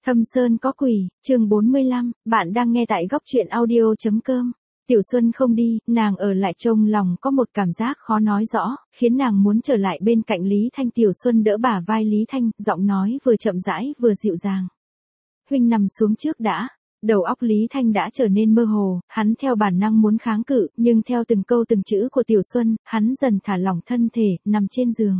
Thâm Sơn có quỷ, chương 45, bạn đang nghe tại góc truyện audio.com. Tiểu Xuân không đi, nàng ở lại trong lòng có một cảm giác khó nói rõ, khiến nàng muốn trở lại bên cạnh Lý Thanh. Tiểu Xuân đỡ bả vai Lý Thanh, giọng nói vừa chậm rãi vừa dịu dàng. Huynh nằm xuống trước đã. Đầu óc Lý Thanh đã trở nên mơ hồ, hắn theo bản năng muốn kháng cự, nhưng theo từng câu từng chữ của Tiểu Xuân, hắn dần thả lỏng thân thể, nằm trên giường.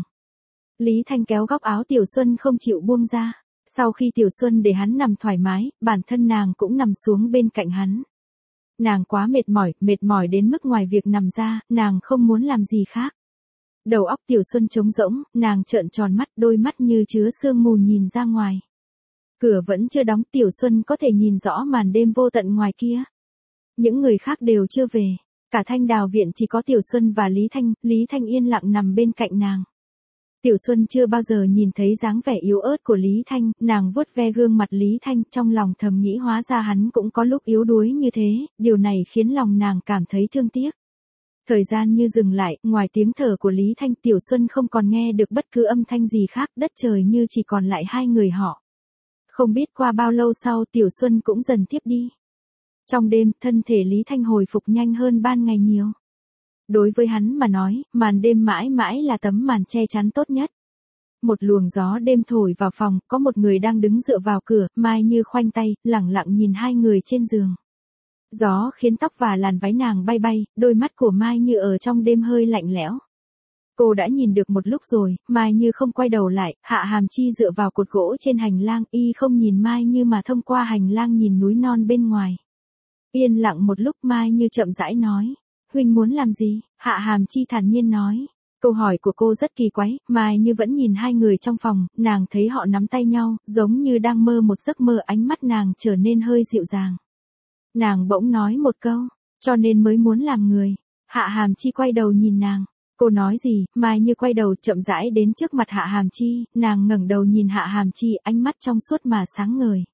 Lý Thanh kéo góc áo Tiểu Xuân không chịu buông ra. Sau khi Tiểu Xuân để hắn nằm thoải mái, bản thân nàng cũng nằm xuống bên cạnh hắn. Nàng quá mệt mỏi đến mức ngoài việc nằm ra, nàng không muốn làm gì khác. Đầu óc Tiểu Xuân trống rỗng, nàng trợn tròn mắt, đôi mắt như chứa sương mù nhìn ra ngoài. Cửa vẫn chưa đóng, Tiểu Xuân có thể nhìn rõ màn đêm vô tận ngoài kia. Những người khác đều chưa về, cả Thanh Đào viện chỉ có Tiểu Xuân và Lý Thanh yên lặng nằm bên cạnh nàng. Tiểu Xuân chưa bao giờ nhìn thấy dáng vẻ yếu ớt của Lý Thanh, nàng vuốt ve gương mặt Lý Thanh, trong lòng thầm nghĩ hóa ra hắn cũng có lúc yếu đuối như thế, điều này khiến lòng nàng cảm thấy thương tiếc. Thời gian như dừng lại, ngoài tiếng thở của Lý Thanh, Tiểu Xuân không còn nghe được bất cứ âm thanh gì khác, đất trời như chỉ còn lại hai người họ. Không biết qua bao lâu sau Tiểu Xuân cũng dần thiếp đi. Trong đêm, thân thể Lý Thanh hồi phục nhanh hơn ban ngày nhiều. Đối với hắn mà nói, màn đêm mãi mãi là tấm màn che chắn tốt nhất. Một luồng gió đêm thổi vào phòng, có một người đang đứng dựa vào cửa, Mai Như khoanh tay, lẳng lặng nhìn hai người trên giường. Gió khiến tóc và làn váy nàng bay bay, đôi mắt của Mai Như ở trong đêm hơi lạnh lẽo. Cô đã nhìn được một lúc rồi, Mai Như không quay đầu lại, Hạ Hàm Chi dựa vào cột gỗ trên hành lang, y không nhìn Mai Như mà thông qua hành lang nhìn núi non bên ngoài. Yên lặng một lúc Mai Như chậm rãi nói. Huynh muốn làm gì? Hạ Hàm Chi thản nhiên nói. Câu hỏi của cô rất kỳ quái, Mai Như vẫn nhìn hai người trong phòng, nàng thấy họ nắm tay nhau, giống như đang mơ một giấc mơ, ánh mắt nàng trở nên hơi dịu dàng. Nàng bỗng nói một câu, cho nên mới muốn làm người. Hạ Hàm Chi quay đầu nhìn nàng. Cô nói gì? Mai Như quay đầu chậm rãi đến trước mặt Hạ Hàm Chi, nàng ngẩng đầu nhìn Hạ Hàm Chi, ánh mắt trong suốt mà sáng ngời.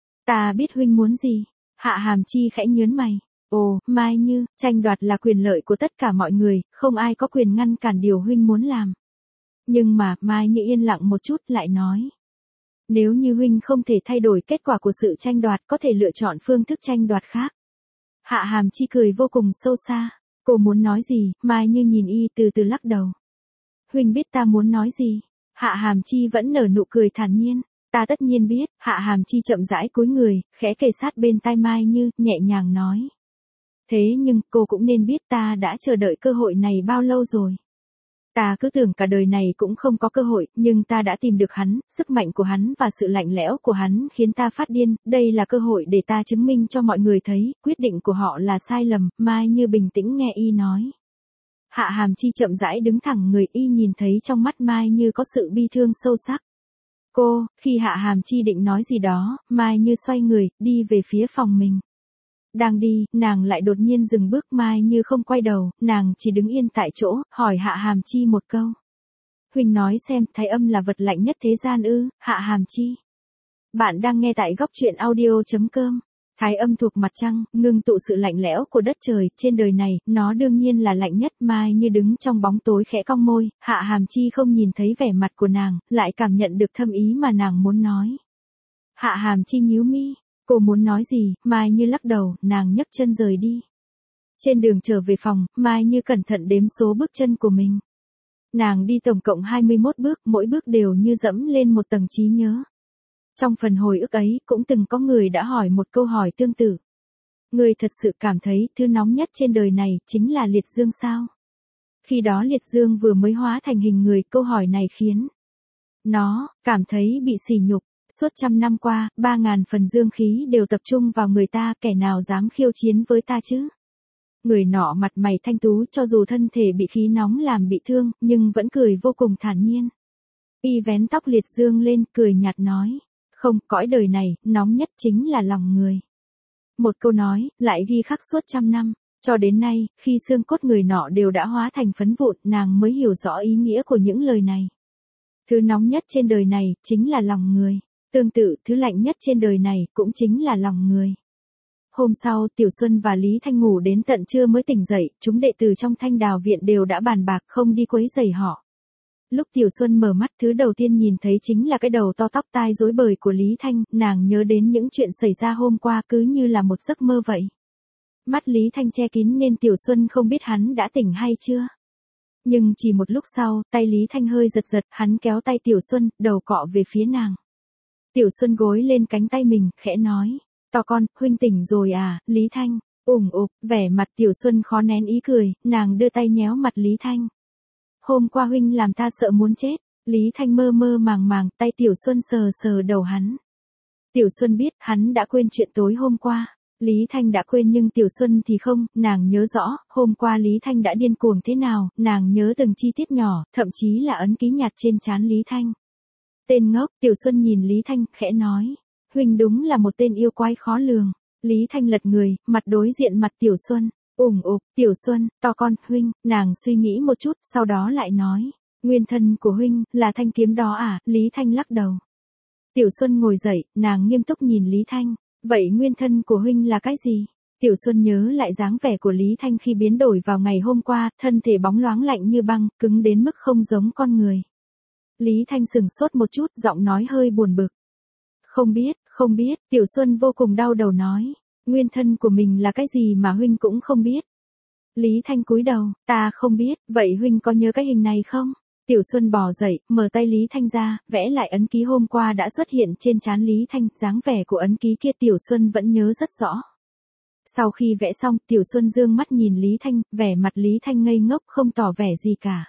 Ta biết huynh muốn gì. Hạ Hàm Chi khẽ nhớn mày. Ồ, Mai Như, tranh đoạt là quyền lợi của tất cả mọi người, không ai có quyền ngăn cản điều huynh muốn làm. Nhưng mà, Mai Như yên lặng một chút lại nói. Nếu như huynh không thể thay đổi kết quả của sự tranh đoạt, có thể lựa chọn phương thức tranh đoạt khác. Hạ Hàm Chi cười vô cùng sâu xa. Cô muốn nói gì? Mai Như nhìn y từ từ lắc đầu. Huynh biết ta muốn nói gì? Hạ Hàm Chi vẫn nở nụ cười thản nhiên. Ta tất nhiên biết. Hạ Hàm Chi chậm rãi cúi người, khẽ kề sát bên tai Mai Như, nhẹ nhàng nói. Thế nhưng, cô cũng nên biết ta đã chờ đợi cơ hội này bao lâu rồi. Ta cứ tưởng cả đời này cũng không có cơ hội, nhưng ta đã tìm được hắn, sức mạnh của hắn và sự lạnh lẽo của hắn khiến ta phát điên, đây là cơ hội để ta chứng minh cho mọi người thấy, quyết định của họ là sai lầm. Mai Như bình tĩnh nghe y nói. Hạ Hàm Chi chậm rãi đứng thẳng người, y nhìn thấy trong mắt Mai Như có sự bi thương sâu sắc. Khi Hạ Hàm Chi định nói gì đó, Mai Như xoay người, đi về phía phòng mình. Đang đi, nàng lại đột nhiên dừng bước. Mai Như không quay đầu, nàng chỉ đứng yên tại chỗ, hỏi Hạ Hàm Chi một câu. Huynh nói xem, Thái Âm là vật lạnh nhất thế gian ư? Hạ Hàm Chi. Bạn đang nghe tại góc truyện audio.com. Thái Âm thuộc mặt trăng, ngưng tụ sự lạnh lẽo của đất trời, trên đời này, nó đương nhiên là lạnh nhất. Mai Như đứng trong bóng tối khẽ cong môi, Hạ Hàm Chi không nhìn thấy vẻ mặt của nàng, lại cảm nhận được thâm ý mà nàng muốn nói. Hạ Hàm Chi nhíu mi. Cô muốn nói gì? Mai Như lắc đầu, nàng nhấc chân rời đi. Trên đường trở về phòng, Mai Như cẩn thận đếm số bước chân của mình. Nàng đi tổng cộng 21 bước, mỗi bước đều như dẫm lên một tầng trí nhớ. Trong phần hồi ức ấy, cũng từng có người đã hỏi một câu hỏi tương tự. Người thật sự cảm thấy thứ nóng nhất trên đời này chính là liệt dương sao? Khi đó liệt dương vừa mới hóa thành hình người, câu hỏi này khiến nó cảm thấy bị sỉ nhục. Suốt 100 năm qua, 3.000 phần dương khí đều tập trung vào người ta, kẻ nào dám khiêu chiến với ta chứ? Người nọ mặt mày thanh tú, cho dù thân thể bị khí nóng làm bị thương, nhưng vẫn cười vô cùng thản nhiên. Y vén tóc liệt dương lên, cười nhạt nói. Không, cõi đời này, nóng nhất chính là lòng người. Một câu nói, lại ghi khắc suốt 100 năm. Cho đến nay, khi xương cốt người nọ đều đã hóa thành phấn vụn, nàng mới hiểu rõ ý nghĩa của những lời này. Thứ nóng nhất trên đời này, chính là lòng người. Tương tự, thứ lạnh nhất trên đời này, cũng chính là lòng người. Hôm sau, Tiểu Xuân và Lý Thanh ngủ đến tận trưa mới tỉnh dậy, chúng đệ tử trong Thanh Đào viện đều đã bàn bạc không đi quấy rầy họ. Lúc Tiểu Xuân mở mắt thứ đầu tiên nhìn thấy chính là cái đầu to tóc tai rối bời của Lý Thanh, nàng nhớ đến những chuyện xảy ra hôm qua cứ như là một giấc mơ vậy. Mắt Lý Thanh che kín nên Tiểu Xuân không biết hắn đã tỉnh hay chưa. Nhưng chỉ một lúc sau, tay Lý Thanh hơi giật giật, hắn kéo tay Tiểu Xuân, đầu cọ về phía nàng. Tiểu Xuân gối lên cánh tay mình, khẽ nói, to con, huynh tỉnh rồi à, Lý Thanh, vẻ mặt Tiểu Xuân khó nén ý cười, nàng đưa tay nhéo mặt Lý Thanh. Hôm qua huynh làm ta sợ muốn chết, Lý Thanh mơ mơ màng màng, tay Tiểu Xuân sờ sờ đầu hắn. Tiểu Xuân biết, hắn đã quên chuyện tối hôm qua. Lý Thanh đã quên nhưng Tiểu Xuân thì không, nàng nhớ rõ, hôm qua Lý Thanh đã điên cuồng thế nào, nàng nhớ từng chi tiết nhỏ, thậm chí là ấn ký nhạt trên trán Lý Thanh. Tên ngốc, Tiểu Xuân nhìn Lý Thanh, khẽ nói, huynh đúng là một tên yêu quái khó lường. Lý Thanh lật người, mặt đối diện mặt Tiểu Xuân, Tiểu Xuân, to con, huynh, nàng suy nghĩ một chút, sau đó lại nói, nguyên thân của huynh, là thanh kiếm đó à, Lý Thanh lắc đầu. Tiểu Xuân ngồi dậy, nàng nghiêm túc nhìn Lý Thanh, vậy nguyên thân của huynh là cái gì? Tiểu Xuân nhớ lại dáng vẻ của Lý Thanh khi biến đổi vào ngày hôm qua, thân thể bóng loáng lạnh như băng, cứng đến mức không giống con người. Lý Thanh sừng sốt một chút, giọng nói hơi buồn bực. Không biết, Tiểu Xuân vô cùng đau đầu nói, nguyên thân của mình là cái gì mà huynh cũng không biết. Lý Thanh cúi đầu, ta không biết, vậy huynh có nhớ cái hình này không? Tiểu Xuân bò dậy, mở tay Lý Thanh ra, vẽ lại ấn ký hôm qua đã xuất hiện trên trán Lý Thanh, dáng vẻ của ấn ký kia Tiểu Xuân vẫn nhớ rất rõ. Sau khi vẽ xong, Tiểu Xuân dương mắt nhìn Lý Thanh, vẻ mặt Lý Thanh ngây ngốc không tỏ vẻ gì cả.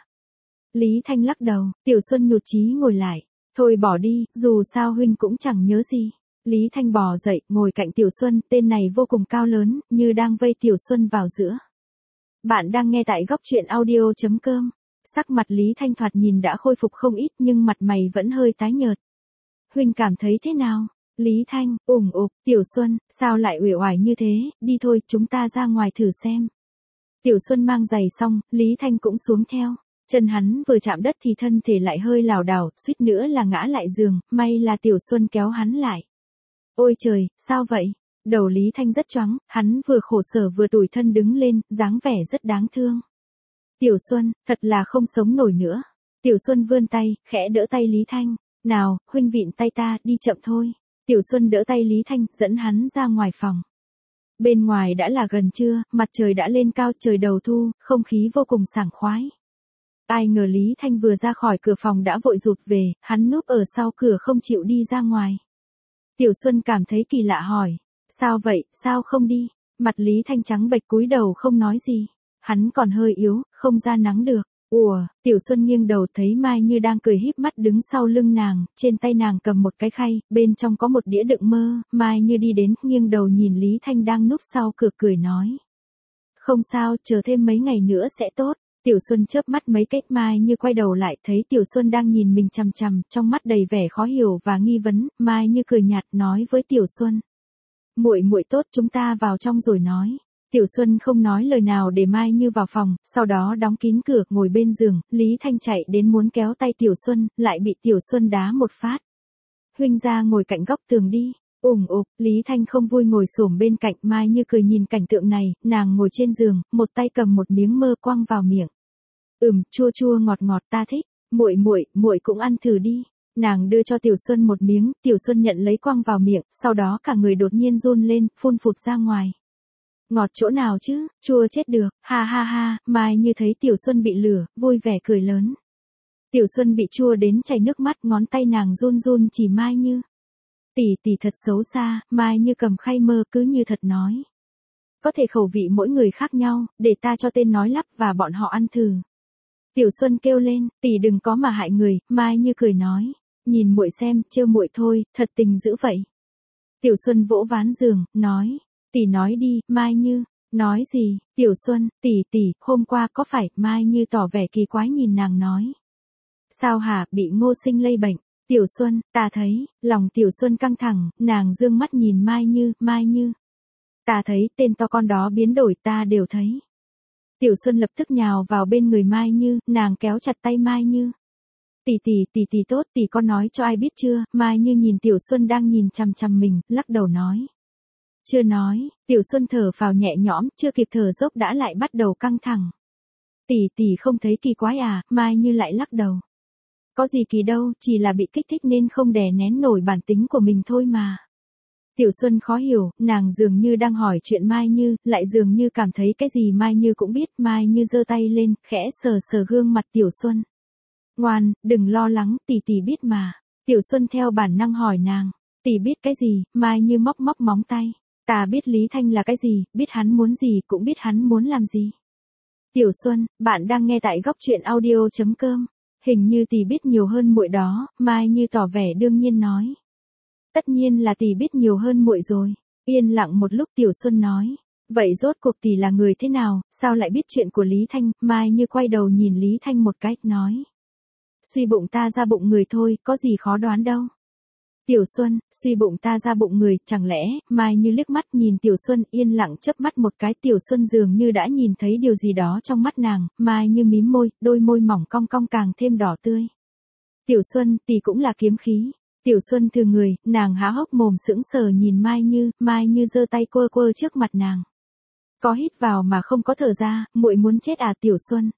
Lý Thanh lắc đầu, Tiểu Xuân nhụt chí ngồi lại, thôi bỏ đi, dù sao huynh cũng chẳng nhớ gì. Lý Thanh bò dậy, ngồi cạnh Tiểu Xuân, tên này vô cùng cao lớn, như đang vây Tiểu Xuân vào giữa. Bạn đang nghe tại góc truyện audio.com. Sắc mặt Lý Thanh thoạt nhìn đã khôi phục không ít nhưng mặt mày vẫn hơi tái nhợt. Huynh cảm thấy thế nào? Lý Thanh, Tiểu Xuân, sao lại uể oải như thế, đi thôi, chúng ta ra ngoài thử xem. Tiểu Xuân mang giày xong, Lý Thanh cũng xuống theo. Chân hắn vừa chạm đất thì thân thể lại hơi lảo đảo, suýt nữa là ngã lại giường, may là Tiểu Xuân kéo hắn lại. Ôi trời, sao vậy? Đầu Lý Thanh rất choáng, hắn vừa khổ sở vừa tủi thân đứng lên, dáng vẻ rất đáng thương. Tiểu Xuân, thật là không sống nổi nữa. Tiểu Xuân vươn tay, khẽ đỡ tay Lý Thanh. Nào, huynh vịn tay ta, đi chậm thôi. Tiểu Xuân đỡ tay Lý Thanh, dẫn hắn ra ngoài phòng. Bên ngoài đã là gần trưa, mặt trời đã lên cao, trời đầu thu, không khí vô cùng sảng khoái. Ai ngờ Lý Thanh vừa ra khỏi cửa phòng đã vội rụt về, hắn núp ở sau cửa không chịu đi ra ngoài. Tiểu Xuân cảm thấy kỳ lạ hỏi, sao vậy, sao không đi? Mặt Lý Thanh trắng bệch cúi đầu không nói gì. Hắn còn hơi yếu, không ra nắng được. Tiểu Xuân nghiêng đầu thấy Mai Như đang cười híp mắt đứng sau lưng nàng, trên tay nàng cầm một cái khay, bên trong có một đĩa đựng mơ, Mai Như đi đến, nghiêng đầu nhìn Lý Thanh đang núp sau cửa cười nói. Không sao, chờ thêm mấy ngày nữa sẽ tốt. Tiểu Xuân chớp mắt mấy cái, Mai Như quay đầu lại thấy Tiểu Xuân đang nhìn mình chằm chằm, trong mắt đầy vẻ khó hiểu và nghi vấn, Mai Như cười nhạt nói với Tiểu Xuân. Muội tốt, chúng ta vào trong rồi nói. Tiểu Xuân không nói lời nào để Mai Như vào phòng, sau đó đóng kín cửa, ngồi bên giường, Lý Thanh chạy đến muốn kéo tay Tiểu Xuân, lại bị Tiểu Xuân đá một phát. Huynh ra ngồi cạnh góc tường đi. Lý Thanh không vui ngồi xổm bên cạnh, Mai Như cười nhìn cảnh tượng này, nàng ngồi trên giường, một tay cầm một miếng mơ quăng vào miệng. Chua chua ngọt ngọt ta thích, muội cũng ăn thử đi. Nàng đưa cho Tiểu Xuân một miếng, Tiểu Xuân nhận lấy quăng vào miệng, sau đó cả người đột nhiên run lên, phun phụt ra ngoài. Ngọt chỗ nào chứ, chua chết được, ha ha ha, Mai Như thấy Tiểu Xuân bị lửa, vui vẻ cười lớn. Tiểu Xuân bị chua đến chảy nước mắt, ngón tay nàng run run chỉ Mai Như. Tỷ thật xấu xa, Mai Như cầm khay mơ cứ như thật nói. Có thể khẩu vị mỗi người khác nhau, để ta cho tên nói lắp và bọn họ ăn thử. Tiểu Xuân kêu lên, tỷ đừng có mà hại người, Mai Như cười nói. Nhìn muội xem, trêu muội thôi, thật tình dữ vậy. Tiểu Xuân vỗ ván giường, nói. Tỷ nói đi, Mai Như. Nói gì? Tiểu Xuân, tỷ, hôm qua có phải? Mai Như tỏ vẻ kỳ quái nhìn nàng nói. Sao hả, bị Ngô Sinh lây bệnh? Tiểu Xuân, ta thấy, lòng Tiểu Xuân căng thẳng, nàng dương mắt nhìn Mai Như. Ta thấy, tên to con đó biến đổi, ta đều thấy. Tiểu Xuân lập tức nhào vào bên người Mai Như, nàng kéo chặt tay Mai Như. Tỷ tốt, tỷ con nói cho ai biết chưa? Mai Như nhìn Tiểu Xuân đang nhìn chằm chằm mình, lắc đầu nói. Chưa nói, Tiểu Xuân thở phào nhẹ nhõm, chưa kịp thở dốc đã lại bắt đầu căng thẳng. Tỷ không thấy kỳ quái à? Mai Như lại lắc đầu. Có gì kỳ đâu, chỉ là bị kích thích nên không đè nén nổi bản tính của mình thôi mà. Tiểu Xuân khó hiểu, nàng dường như đang hỏi chuyện Mai Như, lại dường như cảm thấy cái gì Mai Như cũng biết. Mai Như giơ tay lên, khẽ sờ sờ gương mặt Tiểu Xuân. Ngoan, đừng lo lắng, tỷ tỷ biết mà. Tiểu Xuân theo bản năng hỏi nàng. Tỷ biết cái gì? Mai Như móc móc móng tay. Ta biết Lý Thanh là cái gì, biết hắn muốn gì, cũng biết hắn muốn làm gì. Tiểu Xuân, bạn đang nghe tại góc truyện audio.com. Hình như tỷ biết nhiều hơn muội đó, Mai Như tỏ vẻ đương nhiên nói. Tất nhiên là tỷ biết nhiều hơn muội rồi. Yên lặng một lúc Tiểu Xuân nói. Vậy rốt cuộc tỷ là người thế nào, sao lại biết chuyện của Lý Thanh? Mai Như quay đầu nhìn Lý Thanh một cách nói. Suy bụng ta ra bụng người thôi, có gì khó đoán đâu. Tiểu Xuân, suy bụng ta ra bụng người, chẳng lẽ? Mai Như liếc mắt nhìn Tiểu Xuân, yên lặng chớp mắt một cái. Tiểu Xuân dường như đã nhìn thấy điều gì đó trong mắt nàng. Mai Như mím môi, đôi môi mỏng cong cong càng thêm đỏ tươi. Tiểu Xuân, tỷ cũng là kiếm khí. Tiểu Xuân thừa người, nàng há hốc mồm sững sờ nhìn Mai Như giơ tay quơ quơ trước mặt nàng. Có hít vào mà không có thở ra, muội muốn chết à Tiểu Xuân.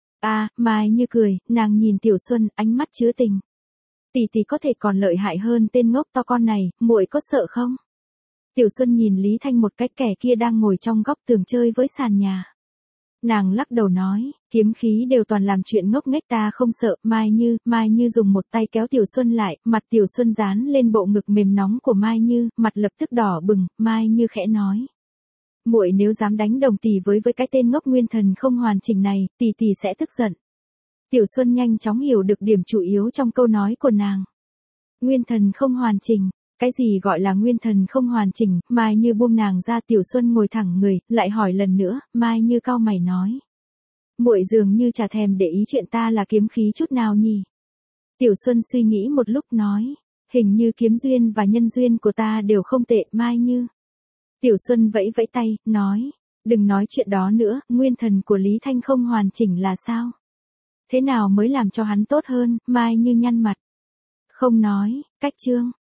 Mai Như cười, nàng nhìn Tiểu Xuân, ánh mắt chứa tình. Tỷ tỷ có thể còn lợi hại hơn tên ngốc to con này, muội có sợ không? Tiểu Xuân nhìn Lý Thanh một cách, kẻ kia đang ngồi trong góc tường chơi với sàn nhà. Nàng lắc đầu nói, kiếm khí đều toàn làm chuyện ngốc nghếch, ta không sợ. Mai Như dùng một tay kéo Tiểu Xuân lại, mặt Tiểu Xuân dán lên bộ ngực mềm nóng của Mai Như, mặt lập tức đỏ bừng. Mai Như khẽ nói. Muội nếu dám đánh đồng tỷ với cái tên ngốc nguyên thần không hoàn chỉnh này, tỷ sẽ tức giận. Tiểu Xuân nhanh chóng hiểu được điểm chủ yếu trong câu nói của nàng. Nguyên thần không hoàn chỉnh. Cái gì gọi là nguyên thần không hoàn chỉnh? Mai Như buông nàng ra. Tiểu Xuân ngồi thẳng người, lại hỏi lần nữa. Mai Như cau mày nói. Muội dường như chả thèm để ý chuyện ta là kiếm khí chút nào nhỉ? Tiểu Xuân suy nghĩ một lúc nói. Hình như kiếm duyên và nhân duyên của ta đều không tệ. Mai Như. Tiểu Xuân vẫy vẫy tay, nói. Đừng nói chuyện đó nữa, nguyên thần của Lý Thanh không hoàn chỉnh là sao? Thế nào mới làm cho hắn tốt hơn? Mai Như nhăn mặt. Không nói, cách chương.